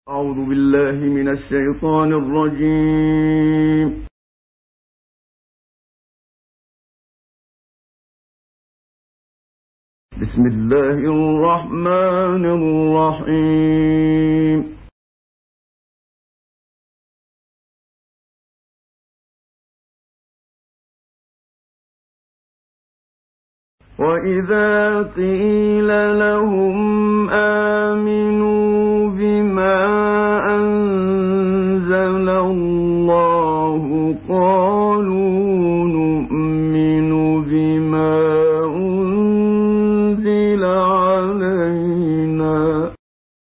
أعوذ بالله من الشيطان الرجيم. بسم الله الرحمن الرحيم. وإذا قيل لهم آمنوا بما أنزل الله قالوا نؤمن بما أنزل علينا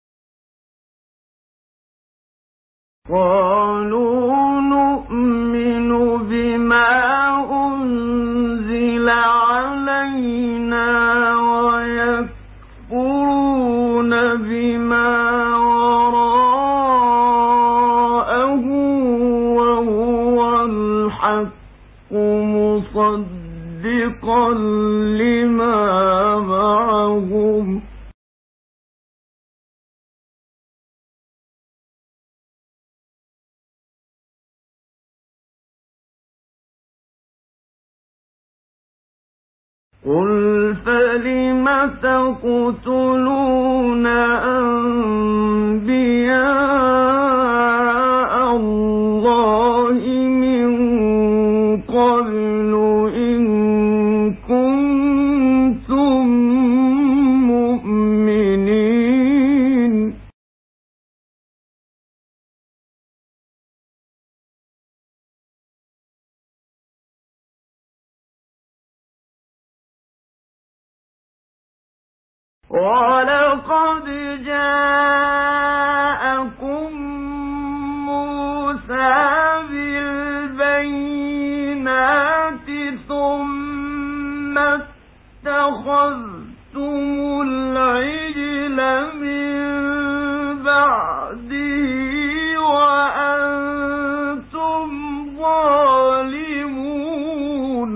ويكفرون بما وراءه وهو الحق مصدقا لما معهم قل فلم تقتلون أنبياء الله من قبل إن كنتم مؤمنين ولقد جاءكم موسى بالبينات ثم اتخذتم العجل من بعده وأنتم ظالمون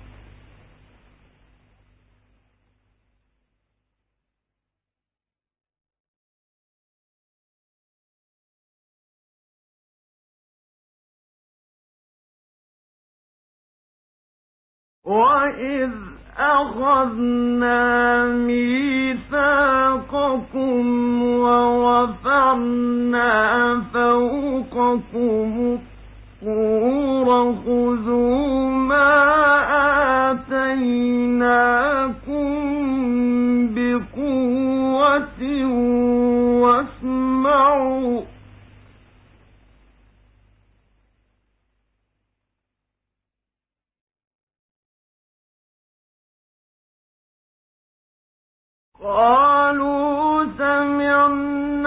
وَإِذْ أَخَذْنَا مِيثَاقَكُمْ وَرَفَعْنَا فَوْقَكُمُ الطُّورَ خُذُوا مَا آتَيْنَاكُمْ بِقُوَّةٍ وَاسْمَعُوا قالوا سمعنا